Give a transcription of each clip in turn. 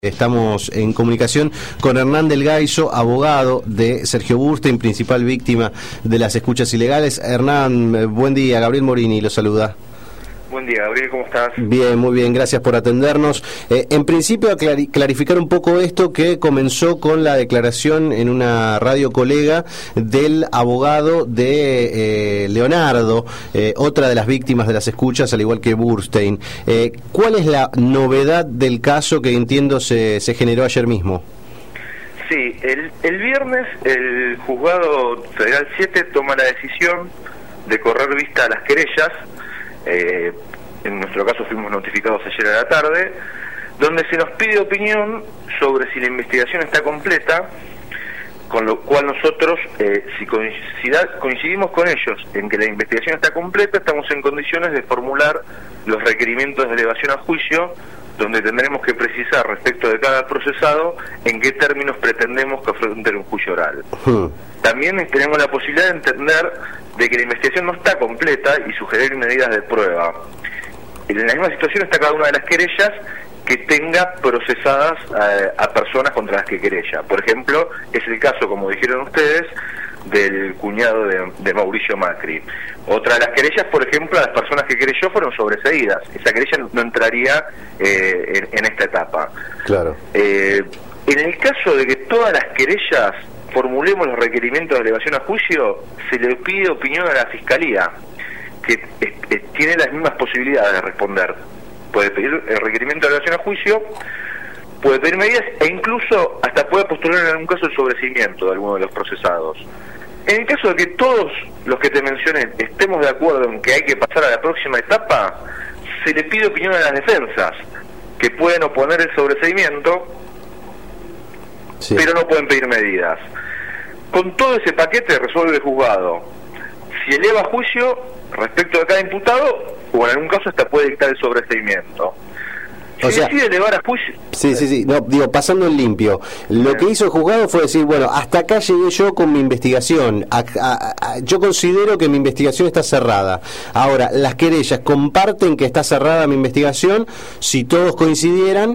Estamos en comunicación con Hernán Del Gaizo, abogado de Sergio Burstein, principal víctima de las escuchas ilegales. Hernán, buen día, Gabriel Morini lo saluda. Buen día, Gabriel, ¿cómo estás? Bien, muy bien, gracias por atendernos. En principio, clarificar un poco esto que comenzó con la declaración en una radio colega del abogado de Leonardo, otra de las víctimas de las escuchas, al igual que Burstein. ¿Cuál es la novedad del caso que entiendo se generó ayer mismo? Sí, el viernes el Juzgado Federal 7 toma la decisión de correr vista a las querellas. En nuestro caso fuimos notificados ayer a la tarde, donde se nos pide opinión sobre si la investigación está completa, con lo cual nosotros, si coincidimos con ellos en que la investigación está completa, estamos en condiciones de formular los requerimientos de elevación a juicio, donde tendremos que precisar respecto de cada procesado en qué términos pretendemos que afronte un juicio oral. También tenemos la posibilidad de entender de que la investigación no está completa y sugerir medidas de prueba. En la misma situación está cada una de las querellas que tenga procesadas a personas contra las que querella. Por ejemplo, es el caso, como dijeron ustedes, del cuñado de Mauricio Macri. Otra de las querellas, por ejemplo, a las personas que querelló fueron sobreseídas. Esa querella no entraría en esta etapa. Claro. En el caso de que todas las querellas formulemos los requerimientos de elevación a juicio, se le pide opinión a la Fiscalía, que tiene las mismas posibilidades de responder. Puede pedir el requerimiento de elevación a juicio, puede pedir medidas e incluso hasta puede postular en algún caso el sobreseimiento de alguno de los procesados. En el caso de que todos los que te mencioné estemos de acuerdo en que hay que pasar a la próxima etapa, se le pide opinión a las defensas, que pueden oponer el sobreseimiento, sí, pero no pueden pedir medidas. Con todo ese paquete resuelve el juzgado si eleva a juicio respecto de cada imputado, o en algún caso hasta puede dictar el sobreseimiento. Si decide elevar a juicio... Sí, no, digo, pasando en limpio, lo que hizo el juzgado fue decir, bueno, hasta acá llegué yo con mi investigación, yo considero que mi investigación está cerrada. Ahora, las querellas comparten que está cerrada mi investigación, si todos coincidieran,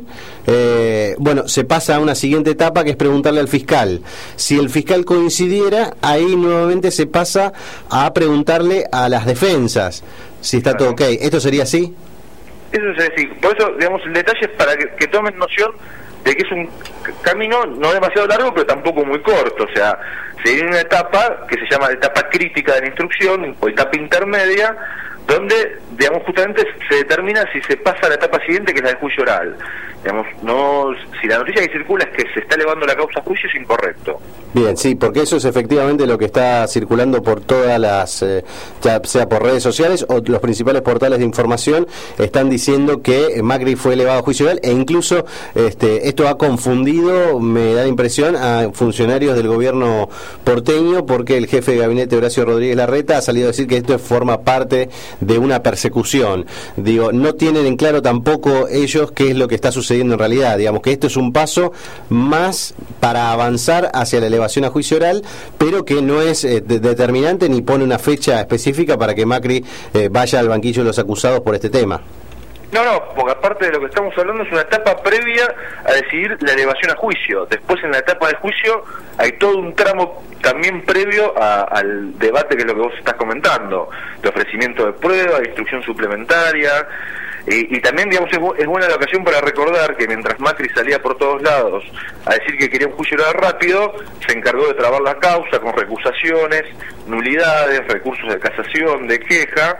bueno, se pasa a una siguiente etapa que es preguntarle al fiscal. Si el fiscal coincidiera, ahí nuevamente se pasa a preguntarle a las defensas si está todo ok. ¿Esto sería así? Eso es decir, por eso, digamos, el detalle es para que tomen noción de que es un camino no demasiado largo, pero tampoco muy corto. O sea, se viene una etapa que se llama etapa crítica de la instrucción, o etapa intermedia, donde, digamos, justamente se determina si se pasa a la etapa siguiente, que es la del juicio oral. Digamos, no, si la noticia que circula es que se está elevando la causa a juicio, es incorrecto. Bien, sí, porque eso es efectivamente lo que está circulando por todas las, ya sea por redes sociales o los principales portales de información, están diciendo que Macri fue elevado a juicio oral, e incluso esto ha confundido, me da la impresión, a funcionarios del gobierno porteño, porque el jefe de gabinete, Horacio Rodríguez Larreta, ha salido a decir que esto forma parte de una persecución. Digo, no tienen en claro tampoco ellos qué es lo que está sucediendo en realidad. Digamos que esto es un paso más para avanzar hacia la elevación a juicio oral, pero que no es determinante ni pone una fecha específica para que Macri vaya al banquillo de los acusados por este tema. No, porque aparte de lo que estamos hablando es una etapa previa a decidir la elevación a juicio. Después, en la etapa de juicio, hay todo un tramo también previo al debate, que es lo que vos estás comentando, de ofrecimiento de prueba, de instrucción suplementaria. Y también, digamos, es buena la ocasión para recordar que mientras Macri salía por todos lados a decir que quería un juicio oral rápido, se encargó de trabar la causa con recusaciones, nulidades, recursos de casación, de queja.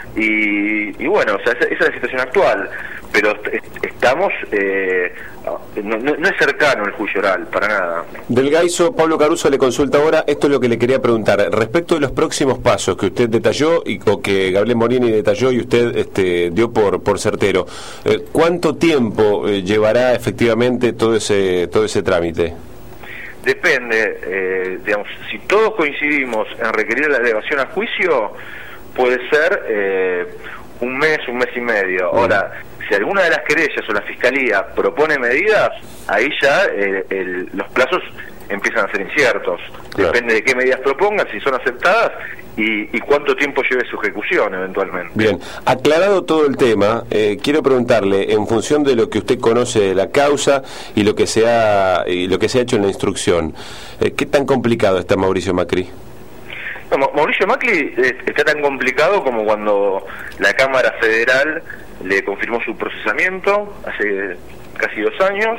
Y bueno, o sea, esa es la situación actual, pero estamos, no es cercano el juicio oral, para nada. Del Gaizo, Pablo Caruso le consulta ahora, esto es lo que le quería preguntar, respecto de los próximos pasos que usted detalló, o que Gabriel Morini detalló y usted dio por certero, ¿cuánto tiempo llevará efectivamente todo ese trámite? Depende, digamos, si todos coincidimos en requerir la elevación a juicio, puede ser un mes y medio. Ahora, si alguna de las querellas o la Fiscalía propone medidas, ahí ya los plazos empiezan a ser inciertos. Claro. Depende de qué medidas propongan, si son aceptadas y cuánto tiempo lleve su ejecución eventualmente. Bien, aclarado todo el tema, quiero preguntarle, en función de lo que usted conoce de la causa y lo que se ha hecho en la instrucción, ¿qué tan complicado está Mauricio Macri? No, Mauricio Macri está tan complicado como cuando la Cámara Federal le confirmó su procesamiento hace casi 2 años.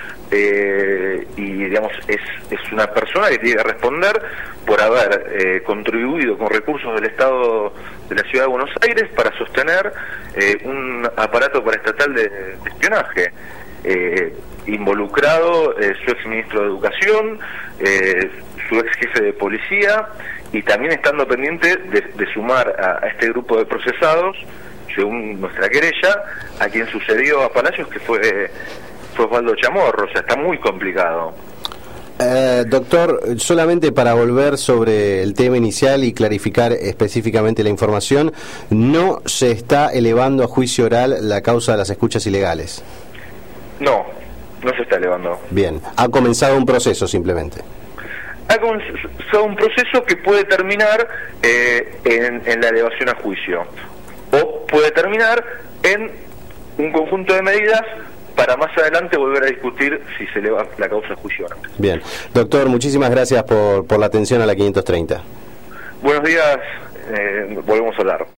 Y digamos es una persona que tiene que responder por haber contribuido con recursos del Estado de la Ciudad de Buenos Aires para sostener un aparato paraestatal de espionaje, involucrado su ex ministro de Educación, su ex jefe de policía, y también estando pendiente de sumar a este grupo de procesados, según nuestra querella, a quien sucedió a Palacios, que fue Osvaldo Chamorro. O sea, está muy complicado. Doctor, solamente para volver sobre el tema inicial y clarificar específicamente la información, no se está elevando a juicio oral la causa de las escuchas ilegales. No se está elevando. Bien, ha comenzado un proceso simplemente. Ha comenzado un proceso que puede terminar en la elevación a juicio, o puede terminar en un conjunto de medidas para más adelante volver a discutir si se eleva la causa a juicio o no. Bien, doctor, muchísimas gracias por la atención a la 530. Buenos días, volvemos a hablar.